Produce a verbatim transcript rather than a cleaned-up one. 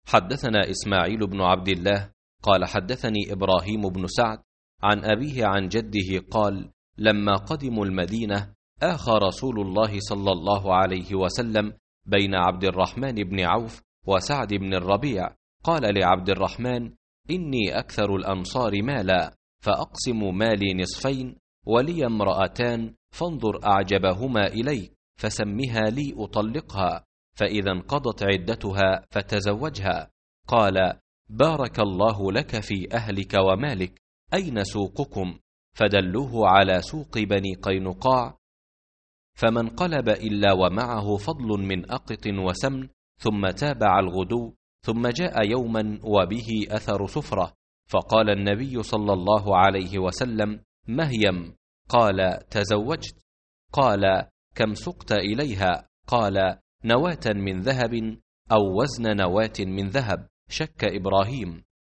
حدثنا إسماعيل بن عبد الله قال حدثني إبراهيم بن سعد عن أبيه عن جده قال: لما قدموا المدينة آخى رسول الله صلى الله عليه وسلم بين عبد الرحمن بن عوف وسعد بن الربيع، قال لعبد الرحمن: إني أكثر الأنصار مالا، فأقسم مالي نصفين، ولي امرأتان، فانظر أعجبهما إليك فسمها لي أطلقها، فإذا انقضت عدتها فتزوجها. قال: بارك الله لك في أهلك ومالك، أين سوقكم؟ فدلوه على سوق بني قينقاع، فما انقلب إلا ومعه فضل من أقط وسمن، ثم تابع الغدو، ثم جاء يوما وبه أثر سفرة، فقال النبي صلى الله عليه وسلم: مهيم؟ قال: تزوجت. قال: كم سقت إليها؟ قال: نواة من ذهب أو وزن نواة من ذهب. شك إبراهيم.